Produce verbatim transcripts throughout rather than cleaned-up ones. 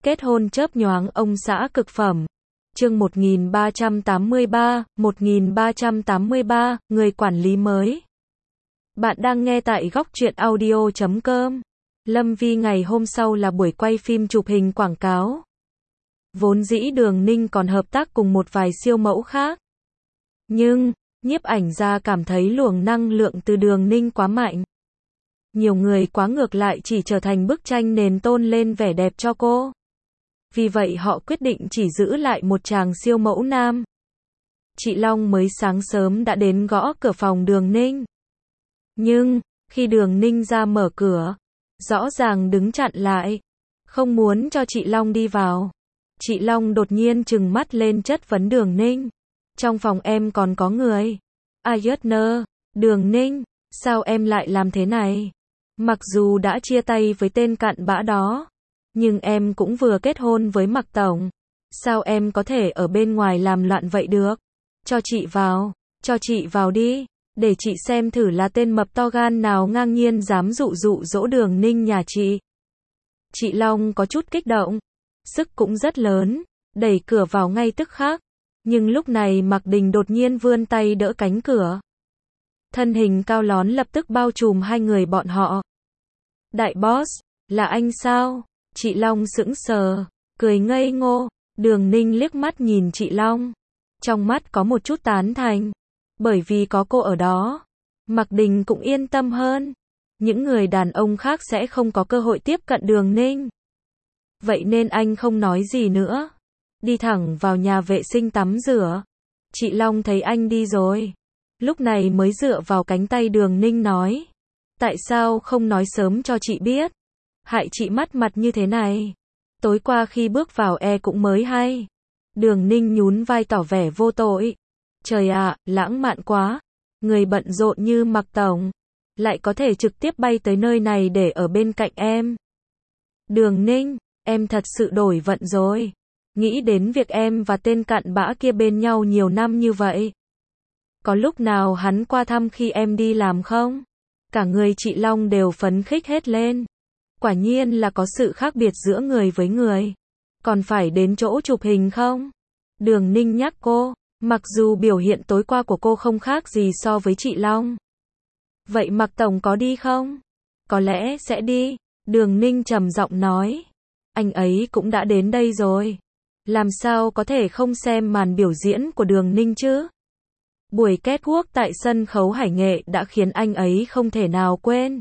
Kết hôn chớp nhoáng ông xã cực phẩm. Chương một nghìn ba trăm tám mươi ba, một nghìn ba trăm tám mươi ba, người quản lý mới. Bạn đang nghe tại góc truyện audio chấm com. Lâm Vi ngày hôm sau là buổi quay phim chụp hình quảng cáo. Vốn dĩ Đường Ninh còn hợp tác cùng một vài siêu mẫu khác. Nhưng, nhiếp ảnh gia cảm thấy luồng năng lượng từ Đường Ninh quá mạnh. Nhiều người quá ngược lại chỉ trở thành bức tranh nền tôn lên vẻ đẹp cho cô. Vì vậy họ quyết định chỉ giữ lại một chàng siêu mẫu nam. Chị Long mới sáng sớm đã đến gõ cửa phòng Đường Ninh. Nhưng, khi Đường Ninh ra mở cửa, rõ ràng đứng chặn lại, không muốn cho chị Long đi vào. Chị Long đột nhiên trừng mắt lên chất vấn Đường Ninh. Trong phòng em còn có người. Ayutner, Đường Ninh, sao em lại làm thế này? Mặc dù đã chia tay với tên cặn bã đó, nhưng em cũng vừa kết hôn với Mạc Tổng. Sao em có thể ở bên ngoài làm loạn vậy được? Cho chị vào, cho chị vào đi, để chị xem thử là tên mập to gan nào ngang nhiên dám dụ dụ dỗ Đường Ninh nhà chị. Chị Long có chút kích động, sức cũng rất lớn, đẩy cửa vào ngay tức khắc. Nhưng lúc này Mạc Đình đột nhiên vươn tay đỡ cánh cửa. Thân hình cao lón lập tức bao trùm hai người bọn họ. Đại boss, là anh sao? Chị Long sững sờ, cười ngây ngô. Đường Ninh liếc mắt nhìn chị Long. Trong mắt có một chút tán thành. Bởi vì có cô ở đó, Mạc Đình cũng yên tâm hơn. Những người đàn ông khác sẽ không có cơ hội tiếp cận Đường Ninh. Vậy nên anh không nói gì nữa. Đi thẳng vào nhà vệ sinh tắm rửa. Chị Long thấy anh đi rồi. Lúc này mới dựa vào cánh tay Đường Ninh nói. Tại sao không nói sớm cho chị biết? Hại chị mất mặt như thế này. Tối qua khi bước vào e cũng mới hay. Đường Ninh nhún vai tỏ vẻ vô tội. Trời ạ, lãng mạn quá. Người bận rộn như Mạc Tổng lại có thể trực tiếp bay tới nơi này để ở bên cạnh em. Đường Ninh, em thật sự đổi vận rồi. Nghĩ đến việc em và tên cặn bã kia bên nhau nhiều năm như vậy. Có lúc nào hắn qua thăm khi em đi làm không? Cả người chị Long đều phấn khích hết lên. Quả nhiên là có sự khác biệt giữa người với người. Còn phải đến chỗ chụp hình không? Đường Ninh nhắc cô, mặc dù biểu hiện tối qua của cô không khác gì so với chị Long. Vậy Mạc Tổng có đi không? Có lẽ sẽ đi. Đường Ninh trầm giọng nói. Anh ấy cũng đã đến đây rồi. Làm sao có thể không xem màn biểu diễn của Đường Ninh chứ? Buổi catwalk tại sân khấu Hải Nghệ đã khiến anh ấy không thể nào quên.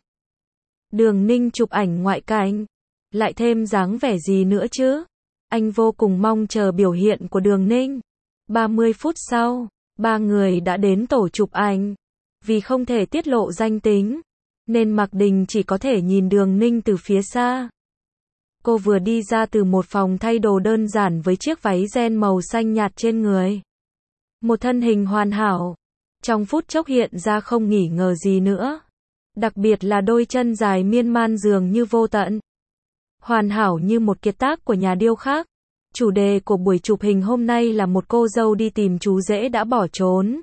Đường Ninh chụp ảnh ngoại cảnh, lại thêm dáng vẻ gì nữa chứ? Anh vô cùng mong chờ biểu hiện của Đường Ninh. ba mươi phút sau, ba người đã đến tổ chụp ảnh. Vì không thể tiết lộ danh tính, nên Mạc Đình chỉ có thể nhìn Đường Ninh từ phía xa. Cô vừa đi ra từ một phòng thay đồ đơn giản với chiếc váy ren màu xanh nhạt trên người. Một thân hình hoàn hảo, trong phút chốc hiện ra không nghỉ ngờ gì nữa. Đặc biệt là đôi chân dài miên man dường như vô tận. Hoàn hảo như một kiệt tác của nhà điêu khắc. Chủ đề của buổi chụp hình hôm nay là một cô dâu đi tìm chú rể đã bỏ trốn.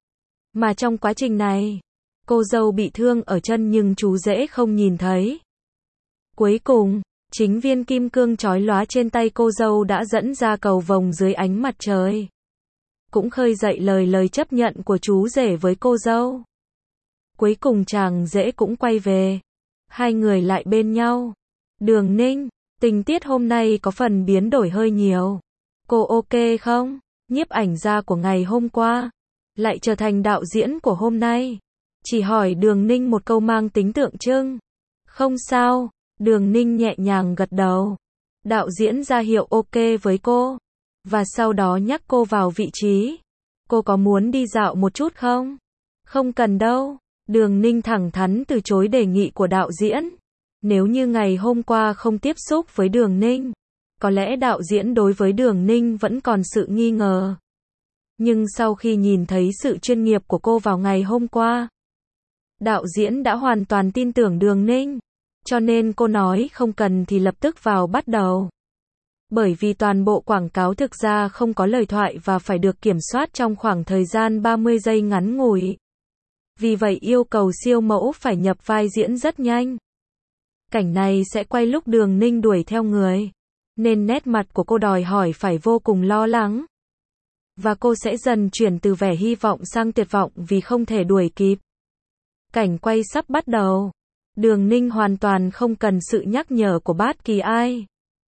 Mà trong quá trình này, cô dâu bị thương ở chân nhưng chú rể không nhìn thấy. Cuối cùng, chính viên kim cương chói lóa trên tay cô dâu đã dẫn ra cầu vồng dưới ánh mặt trời. Cũng khơi dậy lời lời chấp nhận của chú rể với cô dâu. Cuối cùng chàng rể cũng quay về. Hai người lại bên nhau. Đường Ninh, tình tiết hôm nay có phần biến đổi hơi nhiều. Cô ok không? Nhiếp ảnh gia của ngày hôm qua lại trở thành đạo diễn của hôm nay. Chỉ hỏi Đường Ninh một câu mang tính tượng trưng. Không sao. Đường Ninh nhẹ nhàng gật đầu. Đạo diễn ra hiệu ok với cô. Và sau đó nhắc cô vào vị trí. Cô có muốn đi dạo một chút không? Không cần đâu. Đường Ninh thẳng thắn từ chối đề nghị của đạo diễn. Nếu như ngày hôm qua không tiếp xúc với Đường Ninh, có lẽ đạo diễn đối với Đường Ninh vẫn còn sự nghi ngờ. Nhưng sau khi nhìn thấy sự chuyên nghiệp của cô vào ngày hôm qua, đạo diễn đã hoàn toàn tin tưởng Đường Ninh. Cho nên cô nói không cần thì lập tức vào bắt đầu. Bởi vì toàn bộ quảng cáo thực ra không có lời thoại và phải được kiểm soát trong khoảng thời gian ba mươi giây ngắn ngủi. Vì vậy yêu cầu siêu mẫu phải nhập vai diễn rất nhanh. Cảnh này sẽ quay lúc Đường Ninh đuổi theo người. nên nét mặt của cô đòi hỏi phải vô cùng lo lắng. Và cô sẽ dần chuyển từ vẻ hy vọng sang tuyệt vọng vì không thể đuổi kịp. Cảnh quay sắp bắt đầu. Đường Ninh hoàn toàn không cần sự nhắc nhở của bất kỳ ai.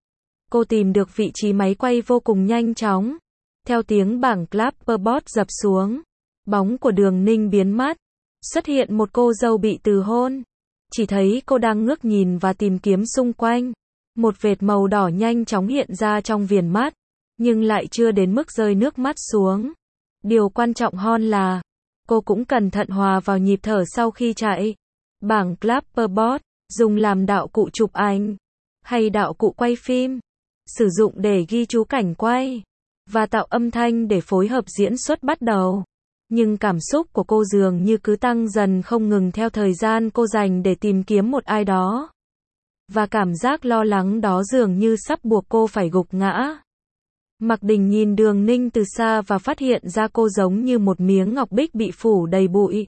Cô tìm được vị trí máy quay vô cùng nhanh chóng. Theo tiếng bảng clapperboard dập xuống, bóng của Đường Ninh biến mất. Xuất hiện một cô dâu bị từ hôn. Chỉ thấy cô đang ngước nhìn và tìm kiếm xung quanh. Một vệt màu đỏ nhanh chóng hiện ra trong viền mắt, nhưng lại chưa đến mức rơi nước mắt xuống. Điều quan trọng hơn là, cô cũng cẩn thận hòa vào nhịp thở sau khi chạy. Bảng clapperboard, dùng làm đạo cụ chụp ảnh, hay đạo cụ quay phim, sử dụng để ghi chú cảnh quay, và tạo âm thanh để phối hợp diễn xuất bắt đầu. Nhưng cảm xúc của cô dường như cứ tăng dần không ngừng theo thời gian cô dành để tìm kiếm một ai đó. Và cảm giác lo lắng đó dường như sắp buộc cô phải gục ngã. Mạc Đình nhìn Đường Ninh từ xa và phát hiện ra cô giống như một miếng ngọc bích bị phủ đầy bụi.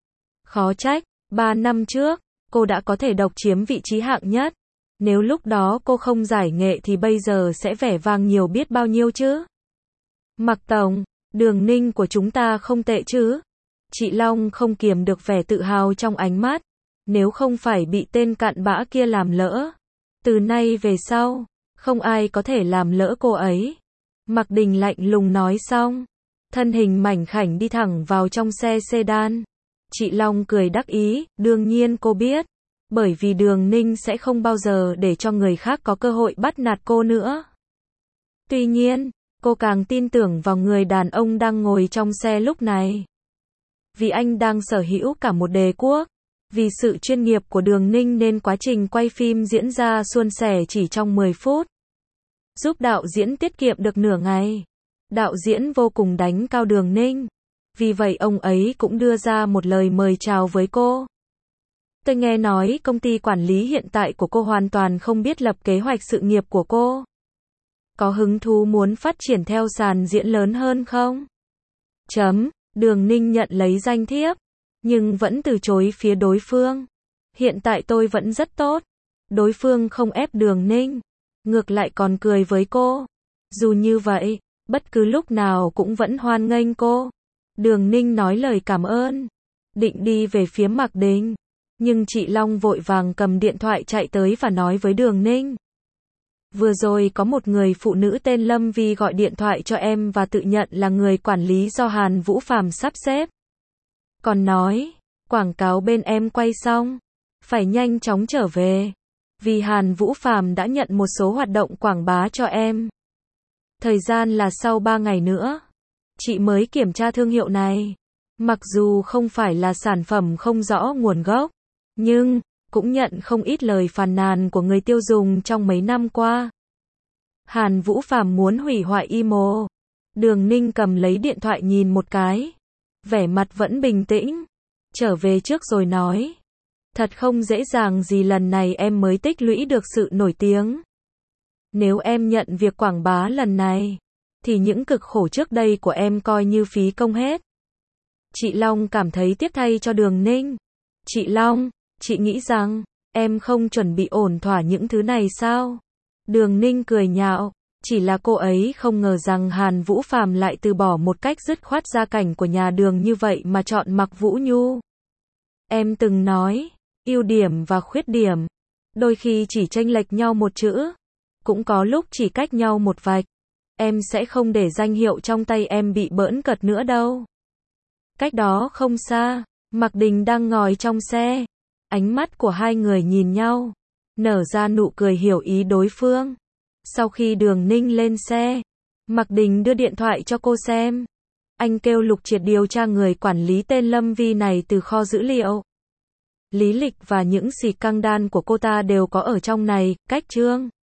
Khó trách, ba năm trước, cô đã có thể độc chiếm vị trí hạng nhất. Nếu lúc đó cô không giải nghệ thì bây giờ sẽ vẻ vang nhiều biết bao nhiêu chứ. Mạc Tổng, Đường Ninh của chúng ta không tệ chứ? Chị Long không kiềm được vẻ tự hào trong ánh mắt. Nếu không phải bị tên cặn bã kia làm lỡ, từ nay về sau, không ai có thể làm lỡ cô ấy. Mạc Đình lạnh lùng nói xong, thân hình mảnh khảnh đi thẳng vào trong xe sedan. Chị Long cười đắc ý, đương nhiên cô biết, bởi vì Đường Ninh sẽ không bao giờ để cho người khác có cơ hội bắt nạt cô nữa. Tuy nhiên, cô càng tin tưởng vào người đàn ông đang ngồi trong xe lúc này. Vì anh đang sở hữu cả một đế quốc. Vì sự chuyên nghiệp của Đường Ninh nên quá trình quay phim diễn ra suôn sẻ chỉ trong mười phút. Giúp đạo diễn tiết kiệm được nửa ngày. Đạo diễn vô cùng đánh cao Đường Ninh. Vì vậy ông ấy cũng đưa ra một lời mời chào với cô. Tôi nghe nói công ty quản lý hiện tại của cô hoàn toàn không biết lập kế hoạch sự nghiệp của cô. Có hứng thú muốn phát triển theo sàn diễn lớn hơn không? Chấm, Đường Ninh nhận lấy danh thiếp, nhưng vẫn từ chối phía đối phương. Hiện tại tôi vẫn rất tốt. Đối phương không ép Đường Ninh, ngược lại còn cười với cô. Dù như vậy, bất cứ lúc nào cũng vẫn hoan nghênh cô. Đường Ninh nói lời cảm ơn, định đi về phía Mạc Đình, nhưng chị Long vội vàng cầm điện thoại chạy tới và nói với Đường Ninh. Vừa rồi có một người phụ nữ tên Lâm Vi gọi điện thoại cho em và tự nhận là người quản lý do Hàn Vũ Phàm sắp xếp. Còn nói, quảng cáo bên em quay xong, phải nhanh chóng trở về, vì Hàn Vũ Phàm đã nhận một số hoạt động quảng bá cho em. Thời gian là sau ba ngày nữa. Chị mới kiểm tra thương hiệu này. Mặc dù không phải là sản phẩm không rõ nguồn gốc, nhưng cũng nhận không ít lời phàn nàn của người tiêu dùng trong mấy năm qua. Hàn Vũ Phàm muốn hủy hoại i em o. Đường Ninh cầm lấy điện thoại nhìn một cái, vẻ mặt vẫn bình tĩnh, trở về trước rồi nói. Thật không dễ dàng gì lần này em mới tích lũy được sự nổi tiếng. Nếu em nhận việc quảng bá lần này, thì những cực khổ trước đây của em coi như phí công hết. Chị Long cảm thấy tiếc thay cho Đường Ninh. Chị Long, chị nghĩ rằng, em không chuẩn bị ổn thỏa những thứ này sao? Đường Ninh cười nhạo, chỉ là cô ấy không ngờ rằng Hàn Vũ Phàm lại từ bỏ một cách dứt khoát gia cảnh của nhà Đường như vậy mà chọn Mạc Vũ Nhu. Em từng nói, ưu điểm và khuyết điểm, đôi khi chỉ chênh lệch nhau một chữ, cũng có lúc chỉ cách nhau một vạch. Em sẽ không để danh hiệu trong tay em bị bỡn cợt nữa đâu. Cách đó không xa, Mạc Đình đang ngồi trong xe. Ánh mắt của hai người nhìn nhau, nở ra nụ cười hiểu ý đối phương. Sau khi Đường Ninh lên xe, Mạc Đình đưa điện thoại cho cô xem. Anh kêu Lục Triệt điều tra người quản lý tên Lâm Vi này từ kho dữ liệu. Lý lịch và những xì căng đan của cô ta đều có ở trong này, cách chương.